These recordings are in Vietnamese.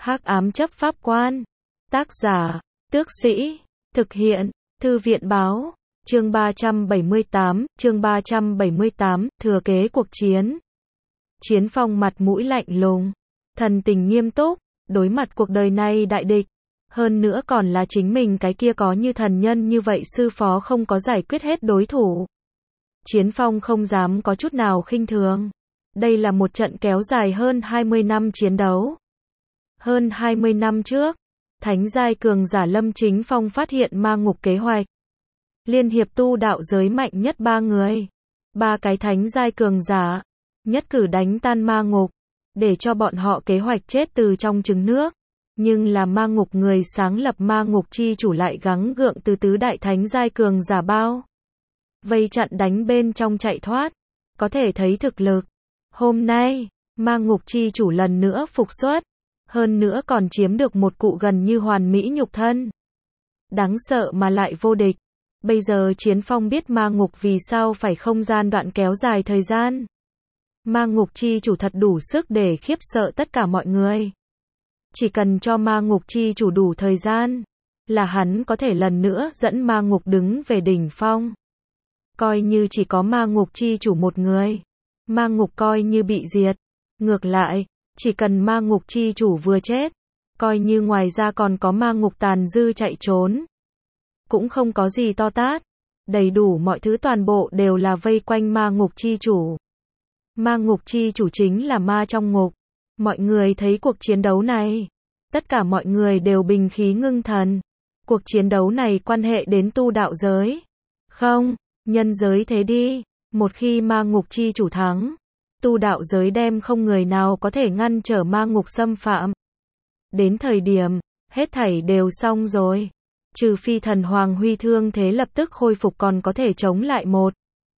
Hắc ám chấp pháp quan. Tác giả, Tước Sĩ. Thực hiện, Thư viện báo. Chương 378, thừa kế cuộc chiến. Chiến Phong mặt mũi lạnh lùng, thần tình nghiêm túc, đối mặt cuộc đời này đại địch. Hơn nữa còn là chính mình cái kia có như thần nhân như vậy sư phó không có giải quyết hết đối thủ. Chiến Phong không dám có chút nào khinh thường. Đây là một trận kéo dài hơn 20 năm chiến đấu. Hơn 20 năm trước, thánh giai cường giả Lâm Chính Phong phát hiện ma ngục kế hoạch. Liên hiệp tu đạo giới mạnh nhất 3 người. 3 cái thánh giai cường giả. Nhất cử đánh tan ma ngục. Để cho bọn họ kế hoạch chết từ trong trứng nước. Nhưng là ma ngục người sáng lập ma ngục chi chủ lại gắng gượng từ tứ đại thánh giai cường giả bao vây chặn đánh bên trong chạy thoát. Có thể thấy thực lực. Hôm nay, ma ngục chi chủ lần nữa phục xuất. Hơn nữa còn chiếm được một cụ gần như hoàn mỹ nhục thân. Đáng sợ mà lại vô địch. Bây giờ Chiến Phong biết ma ngục vì sao phải không gian đoạn kéo dài thời gian. Ma ngục chi chủ thật đủ sức để khiếp sợ tất cả mọi người. Chỉ cần cho ma ngục chi chủ đủ thời gian, là hắn có thể lần nữa dẫn ma ngục đứng về đỉnh phong. Coi như chỉ có ma ngục chi chủ một người, ma ngục coi như bị diệt. Ngược lại, chỉ cần ma ngục chi chủ vừa chết, coi như ngoài ra còn có ma ngục tàn dư chạy trốn, cũng không có gì to tát. Đầy đủ mọi thứ toàn bộ đều là vây quanh ma ngục chi chủ. Ma ngục chi chủ chính là ma trong ngục. Mọi người thấy cuộc chiến đấu này, tất cả mọi người đều bình khí ngưng thần. Cuộc chiến đấu này quan hệ đến tu đạo giới. Không, nhân giới thế đi. Một khi ma ngục chi chủ thắng, tu đạo giới đem không người nào có thể ngăn trở ma ngục xâm phạm. Đến thời điểm, hết thảy đều xong rồi. Trừ phi thần Hoàng Huy thương thế lập tức khôi phục còn có thể chống lại 1,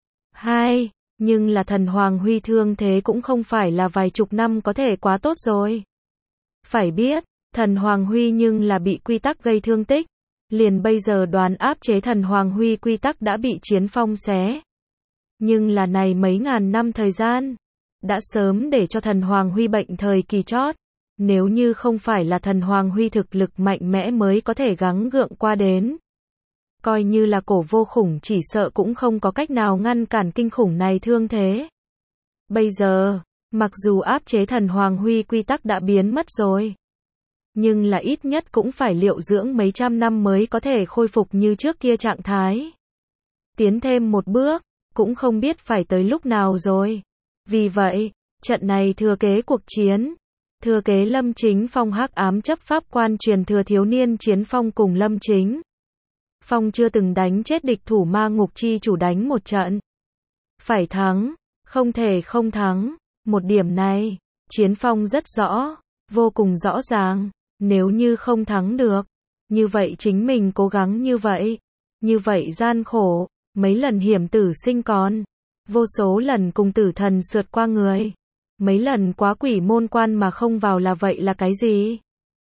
2, nhưng là thần Hoàng Huy thương thế cũng không phải là vài chục năm có thể quá tốt rồi. Phải biết, thần Hoàng Huy nhưng là bị quy tắc gây thương tích. Liền bây giờ đoán áp chế thần Hoàng Huy quy tắc đã bị Chiến Phong xé. Nhưng là này mấy ngàn năm thời gian, đã sớm để cho thần Hoàng Huy bệnh thời kỳ chót. Nếu như không phải là thần Hoàng Huy thực lực mạnh mẽ mới có thể gắng gượng qua đến. Coi như là cổ vô khủng chỉ sợ cũng không có cách nào ngăn cản kinh khủng này thương thế. Bây giờ, mặc dù áp chế thần Hoàng Huy quy tắc đã biến mất rồi, nhưng là ít nhất cũng phải liệu dưỡng mấy trăm năm mới có thể khôi phục như trước kia trạng thái. Tiến thêm một bước, cũng không biết phải tới lúc nào rồi. Vì vậy, trận này thừa kế cuộc chiến. Thừa kế Lâm Chính Phong hắc ám chấp pháp quan truyền thừa thiếu niên Chiến Phong cùng Lâm Chính Phong chưa từng đánh chết địch thủ ma ngục chi chủ đánh một trận. Phải thắng, không thể không thắng. Một điểm này, Chiến Phong rất rõ, vô cùng rõ ràng. Nếu như không thắng được, như vậy chính mình cố gắng như vậy gian khổ, mấy lần hiểm tử sinh con, vô số lần cùng tử thần sượt qua người. Mấy lần quá quỷ môn quan mà không vào là vậy là cái gì?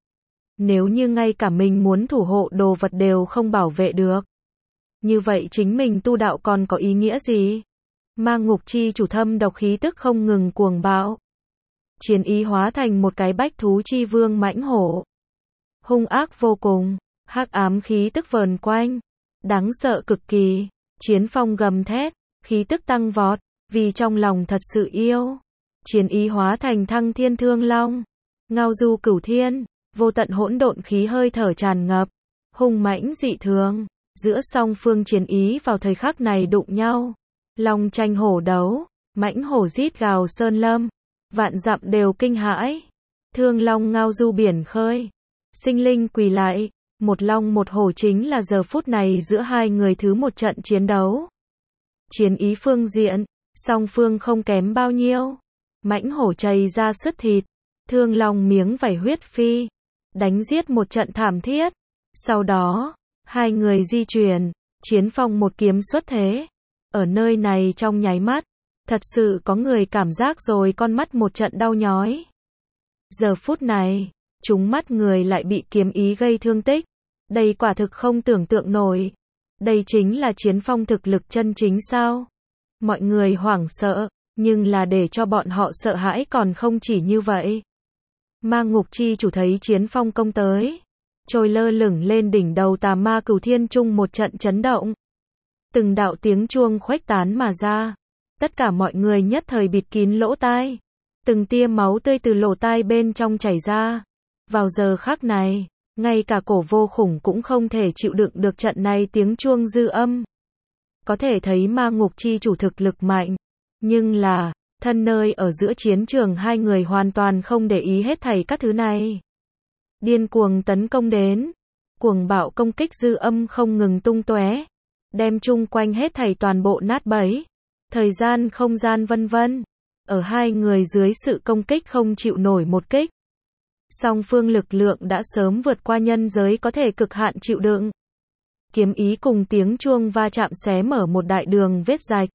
Nếu như ngay cả mình muốn thủ hộ đồ vật đều không bảo vệ được, như vậy chính mình tu đạo còn có ý nghĩa gì? Ma ngục chi chủ thâm độc khí tức không ngừng cuồng bạo. Chiến ý hóa thành một cái bách thú chi vương mãnh hổ. Hung ác vô cùng, hắc ám khí tức vờn quanh, đáng sợ cực kỳ. Chiến Phong gầm thét, khí tức tăng vọt, vì trong lòng thật sự yêu. Chiến ý hóa thành thăng thiên thương long, ngao du cửu thiên, vô tận hỗn độn khí hơi thở tràn ngập, hung mãnh dị thường. Giữa song phương chiến ý vào thời khắc này đụng nhau, long tranh hổ đấu, mãnh hổ rít gào sơn lâm, vạn dặm đều kinh hãi. Thương long ngao du biển khơi, sinh linh quỳ lại, một long một hổ chính là giờ phút này giữa hai người thứ một trận chiến đấu. Chiến ý phương diện, song phương không kém bao nhiêu. Mãnh hổ chảy ra sứt thịt, thương long miếng vảy huyết phi, đánh giết một trận thảm thiết. Sau đó, hai người di chuyển, Chiến Phong một kiếm xuất thế. Ở nơi này trong nháy mắt, thật sự có người cảm giác rồi con mắt một trận đau nhói. Giờ phút này, chúng mắt người lại bị kiếm ý gây thương tích. Đây quả thực không tưởng tượng nổi. Đây chính là Chiến Phong thực lực chân chính sao? Mọi người hoảng sợ. Nhưng là để cho bọn họ sợ hãi còn không chỉ như vậy. Ma ngục chi chủ thấy chiến phong công tới, trôi lơ lửng lên đỉnh đầu tà ma Cửu Thiên Trung một trận chấn động. Từng đạo tiếng chuông khuếch tán mà ra, tất cả mọi người nhất thời bịt kín lỗ tai. Từng tia máu tươi từ lỗ tai bên trong chảy ra. Vào giờ khắc này, ngay cả Cổ Vô Khủng cũng không thể chịu đựng được trận này tiếng chuông dư âm. Có thể thấy ma ngục chi chủ thực lực mạnh, nhưng là, thân nơi ở giữa chiến trường hai người hoàn toàn không để ý hết thảy các thứ này. Điên cuồng tấn công đến, cuồng bạo công kích dư âm không ngừng tung tóe, đem chung quanh hết thảy toàn bộ nát bấy, thời gian không gian vân vân. Ở hai người dưới sự công kích không chịu nổi một kích, song phương lực lượng đã sớm vượt qua nhân giới có thể cực hạn chịu đựng. Kiếm ý cùng tiếng chuông va chạm xé mở một đại đường vết rạch.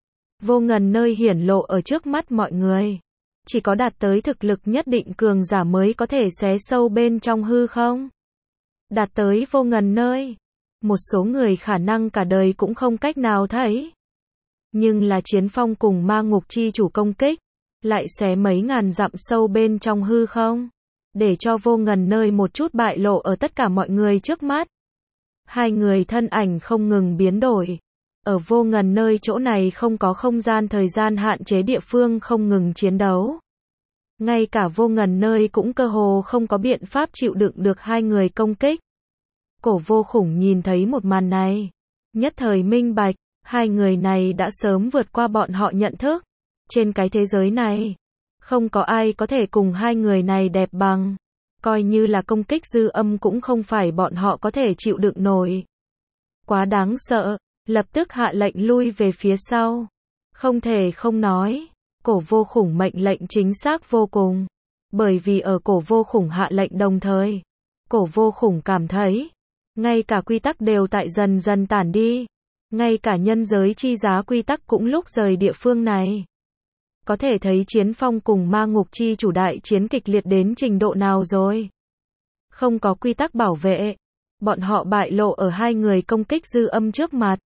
Vô ngần nơi hiển lộ ở trước mắt mọi người. Chỉ có đạt tới thực lực nhất định cường giả mới có thể xé sâu bên trong hư không. Đạt tới vô ngần nơi, một số người khả năng cả đời cũng không cách nào thấy. Nhưng là chiến phong cùng ma ngục chi chủ công kích, lại xé mấy ngàn dặm sâu bên trong hư không, để cho vô ngần nơi một chút bại lộ ở tất cả mọi người trước mắt. Hai người thân ảnh không ngừng biến đổi. Ở vô ngần nơi chỗ này không có không gian thời gian hạn chế địa phương không ngừng chiến đấu. Ngay cả vô ngần nơi cũng cơ hồ không có biện pháp chịu đựng được hai người công kích. Cổ Vô Khủng nhìn thấy một màn này, nhất thời minh bạch, hai người này đã sớm vượt qua bọn họ nhận thức. Trên cái thế giới này, không có ai có thể cùng hai người này đẹp bằng. Coi như là công kích dư âm cũng không phải bọn họ có thể chịu đựng nổi. Quá đáng sợ, lập tức hạ lệnh lui về phía sau. Không thể không nói, Cổ Vô Khủng mệnh lệnh chính xác vô cùng. Bởi vì ở Cổ Vô Khủng hạ lệnh đồng thời, Cổ Vô Khủng cảm thấy, ngay cả quy tắc đều tại dần dần tản đi. Ngay cả nhân giới chi giá quy tắc cũng lúc rời địa phương này. Có thể thấy chiến phong cùng ma ngục chi chủ đại chiến kịch liệt đến trình độ nào rồi. Không có quy tắc bảo vệ, bọn họ bại lộ ở hai người công kích dư âm trước mặt.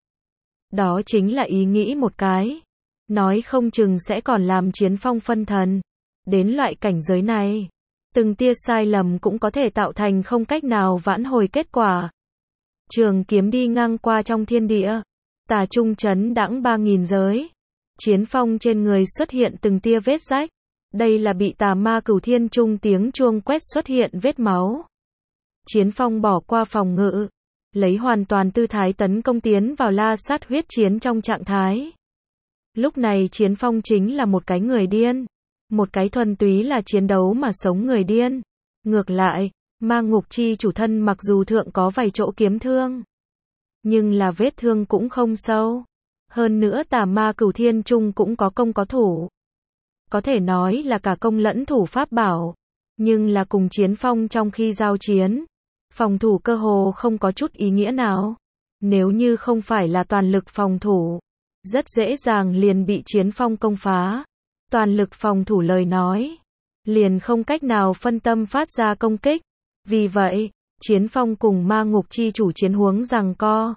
Đó chính là ý nghĩ một cái. Nói không chừng sẽ còn làm chiến phong phân thần. Đến loại cảnh giới này, từng tia sai lầm cũng có thể tạo thành không cách nào vãn hồi kết quả. Trường kiếm đi ngang qua trong thiên địa. Tà trung chấn đãng 3000 giới. Chiến phong trên người xuất hiện từng tia vết rách. Đây là bị tà ma Cửu Thiên Trung tiếng chuông quét xuất hiện vết máu. Chiến phong bỏ qua phòng ngự, lấy hoàn toàn tư thái tấn công tiến vào la sát huyết chiến trong trạng thái. Lúc này chiến phong chính là một cái người điên. Một cái thuần túy là chiến đấu mà sống người điên. Ngược lại, ma ngục chi chủ thân mặc dù thượng có vài chỗ kiếm thương, nhưng là vết thương cũng không sâu. Hơn nữa tà ma Cửu Thiên Trung cũng có công có thủ. Có thể nói là cả công lẫn thủ pháp bảo. Nhưng là cùng chiến phong trong khi giao chiến, phòng thủ cơ hồ không có chút ý nghĩa nào. Nếu như không phải là toàn lực phòng thủ, rất dễ dàng liền bị chiến phong công phá. Toàn lực phòng thủ lời nói, liền không cách nào phân tâm phát ra công kích. Vì vậy, chiến phong cùng ma ngục chi chủ chiến huống giằng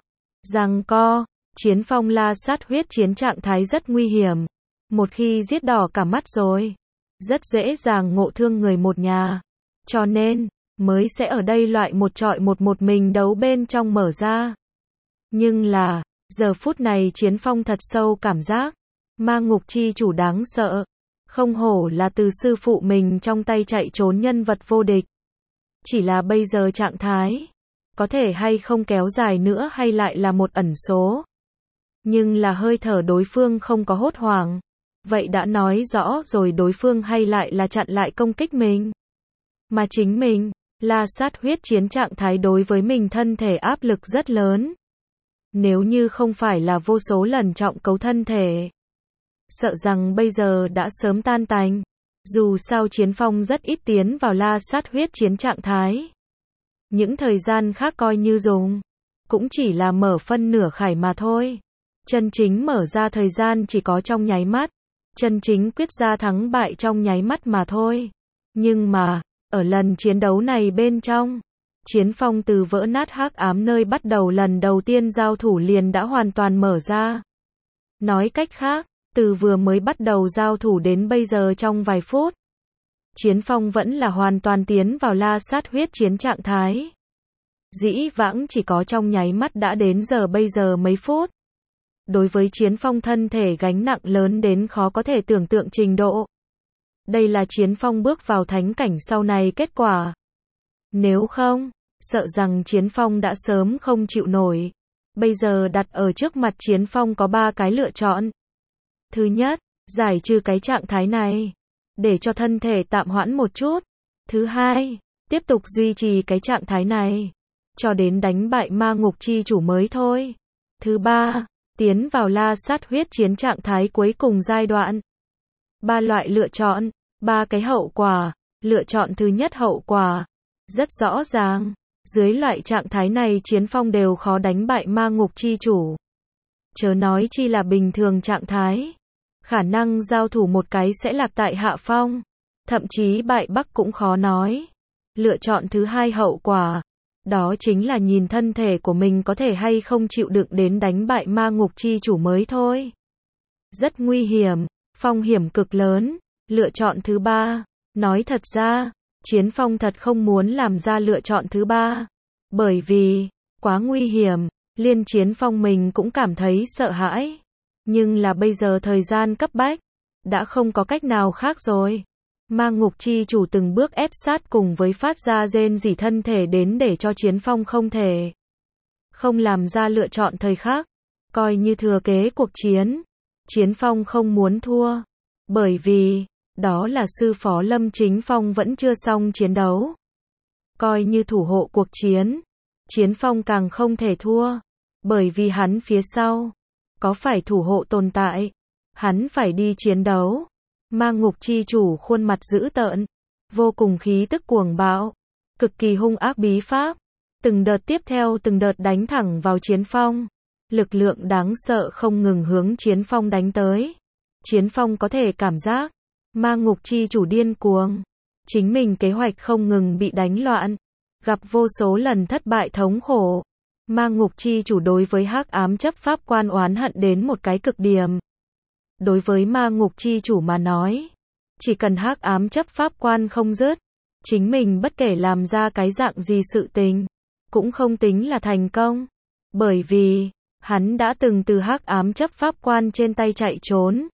co. Chiến phong la sát huyết chiến trạng thái rất nguy hiểm. Một khi giết đỏ cả mắt rồi, rất dễ dàng ngộ thương người một nhà. Cho nên, mới sẽ ở đây loại một trọi một mình đấu bên trong mở ra. Nhưng là, giờ phút này chiến phong thật sâu cảm giác. Ma ngục chi chủ đáng sợ. Không hổ là từ sư phụ mình trong tay chạy trốn nhân vật vô địch. Chỉ là bây giờ trạng thái, có thể hay không kéo dài nữa hay lại là một ẩn số. Nhưng là hơi thở đối phương không có hốt hoảng. Vậy đã nói rõ rồi đối phương hay lại là chặn lại công kích mình. Mà chính mình, la sát huyết chiến trạng thái đối với mình thân thể áp lực rất lớn. Nếu như không phải là vô số lần trọng cấu thân thể, sợ rằng bây giờ đã sớm tan tành. Dù sao chiến phong rất ít tiến vào la sát huyết chiến trạng thái. Những thời gian khác coi như dùng, cũng chỉ là mở phân nửa khải mà thôi. Chân chính mở ra thời gian chỉ có trong nháy mắt. Chân chính quyết ra thắng bại trong nháy mắt mà thôi. Nhưng mà, ở lần chiến đấu này bên trong, chiến phong từ vỡ nát hắc ám nơi bắt đầu lần đầu tiên giao thủ liền đã hoàn toàn mở ra. Nói cách khác, từ vừa mới bắt đầu giao thủ đến bây giờ trong vài phút, Chiến phong vẫn là hoàn toàn tiến vào la sát huyết chiến trạng thái. Dĩ vãng chỉ có trong nháy mắt đã đến giờ bây giờ mấy phút. Đối với Chiến phong thân thể gánh nặng lớn đến khó có thể tưởng tượng trình độ. Đây là Chiến phong bước vào thánh cảnh sau này kết quả. Nếu không, sợ rằng Chiến phong đã sớm không chịu nổi. Bây giờ đặt ở trước mặt Chiến phong có 3 cái lựa chọn. Thứ nhất, giải trừ cái trạng thái này, để cho thân thể tạm hoãn một chút. Thứ hai, tiếp tục duy trì cái trạng thái này, cho đến đánh bại ma ngục chi chủ mới thôi. Thứ ba, tiến vào la sát huyết chiến trạng thái cuối cùng giai đoạn. 3 loại lựa chọn, 3 cái hậu quả. Lựa chọn thứ nhất hậu quả rất rõ ràng. Dưới loại trạng thái này Chiến phong đều khó đánh bại ma ngục chi chủ. Chớ nói chi là bình thường trạng thái. Khả năng giao thủ một cái sẽ lạc tại hạ phong. Thậm chí bại bắc cũng khó nói. Lựa chọn thứ hai hậu quả. Đó chính là nhìn thân thể của mình có thể hay không chịu đựng đến đánh bại ma ngục chi chủ mới thôi. Rất nguy hiểm, phong hiểm cực lớn. Lựa chọn thứ ba. Nói thật ra, Chiến phong thật không muốn làm ra lựa chọn thứ ba. Bởi vì, quá nguy hiểm, liên Chiến phong mình cũng cảm thấy sợ hãi. Nhưng là bây giờ thời gian cấp bách, đã không có cách nào khác rồi. Ma ngục chi chủ từng bước ép sát cùng với phát ra rên rỉ thân thể đến để cho Chiến phong không thể không làm ra lựa chọn thời khắc, coi như thừa kế cuộc chiến. Chiến phong không muốn thua, bởi vì đó là sư phó Lâm Chính Phong vẫn chưa xong chiến đấu. Coi như thủ hộ cuộc chiến, Chiến phong càng không thể thua, bởi vì hắn phía sau có phải thủ hộ tồn tại, hắn phải đi chiến đấu. Ma ngục chi chủ khuôn mặt dữ tợn, vô cùng khí tức cuồng bạo, cực kỳ hung ác bí pháp, từng đợt tiếp theo từng đợt đánh thẳng vào Chiến phong. Lực lượng đáng sợ không ngừng hướng Chiến phong đánh tới. Chiến phong có thể cảm giác ma ngục chi chủ điên cuồng, chính mình kế hoạch không ngừng bị đánh loạn, gặp vô số lần thất bại thống khổ. Ma ngục chi chủ đối với hắc ám chấp pháp quan oán hận đến một cái cực điểm. Đối với ma ngục chi chủ mà nói, chỉ cần hắc ám chấp pháp quan không dứt, chính mình bất kể làm ra cái dạng gì sự tình, cũng không tính là thành công. Bởi vì, hắn đã từng từ hắc ám chấp pháp quan trên tay chạy trốn.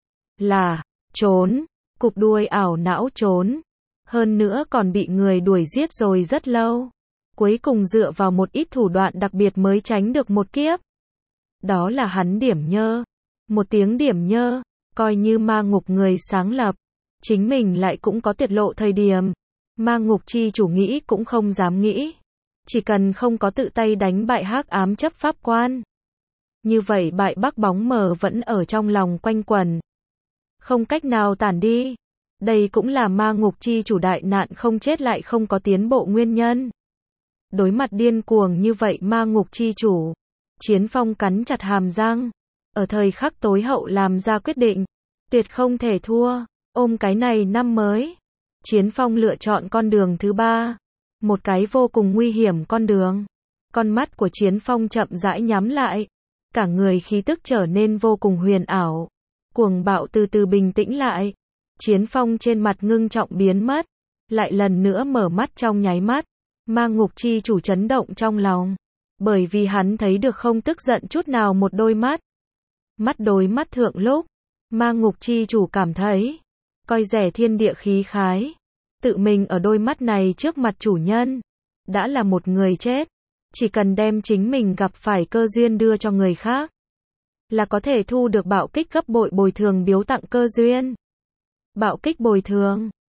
Là, trốn, cụp đuôi ảo não trốn. Hơn nữa còn bị người đuổi giết rồi rất lâu. Cuối cùng dựa vào một ít thủ đoạn đặc biệt mới tránh được một kiếp. Đó là hắn điểm nhơ. Một tiếng điểm nhơ, coi như ma ngục người sáng lập, chính mình lại cũng có tiết lộ thời điểm. Ma ngục chi chủ nghĩ cũng không dám nghĩ. Chỉ cần không có tự tay đánh bại hắc ám chấp pháp quan. Như vậy bại bắc bóng mờ vẫn ở trong lòng quanh quẩn. Không cách nào tản đi. Đây cũng là ma ngục chi chủ đại nạn không chết lại không có tiến bộ nguyên nhân. Đối mặt điên cuồng như vậy ma ngục chi chủ, Chiến phong cắn chặt hàm răng. Ở thời khắc tối hậu làm ra quyết định, tuyệt không thể thua, ôm cái này năm mới. Chiến phong lựa chọn con đường thứ ba, một cái vô cùng nguy hiểm con đường. Con mắt của Chiến phong chậm rãi nhắm lại, cả người khí tức trở nên vô cùng huyền ảo, cuồng bạo từ từ bình tĩnh lại. Chiến phong trên mặt ngưng trọng biến mất, lại lần nữa mở mắt trong nháy mắt. Ma ngục chi chủ chấn động trong lòng, bởi vì hắn thấy được không tức giận chút nào một đôi mắt. Mắt đối mắt thượng lúc, ma ngục chi chủ cảm thấy coi rẻ thiên địa khí khái, tự mình ở đôi mắt này trước mặt chủ nhân, đã là một người chết, chỉ cần đem chính mình gặp phải cơ duyên đưa cho người khác, là có thể thu được bạo kích gấp bội bồi thường biếu tặng cơ duyên. Bạo kích bồi thường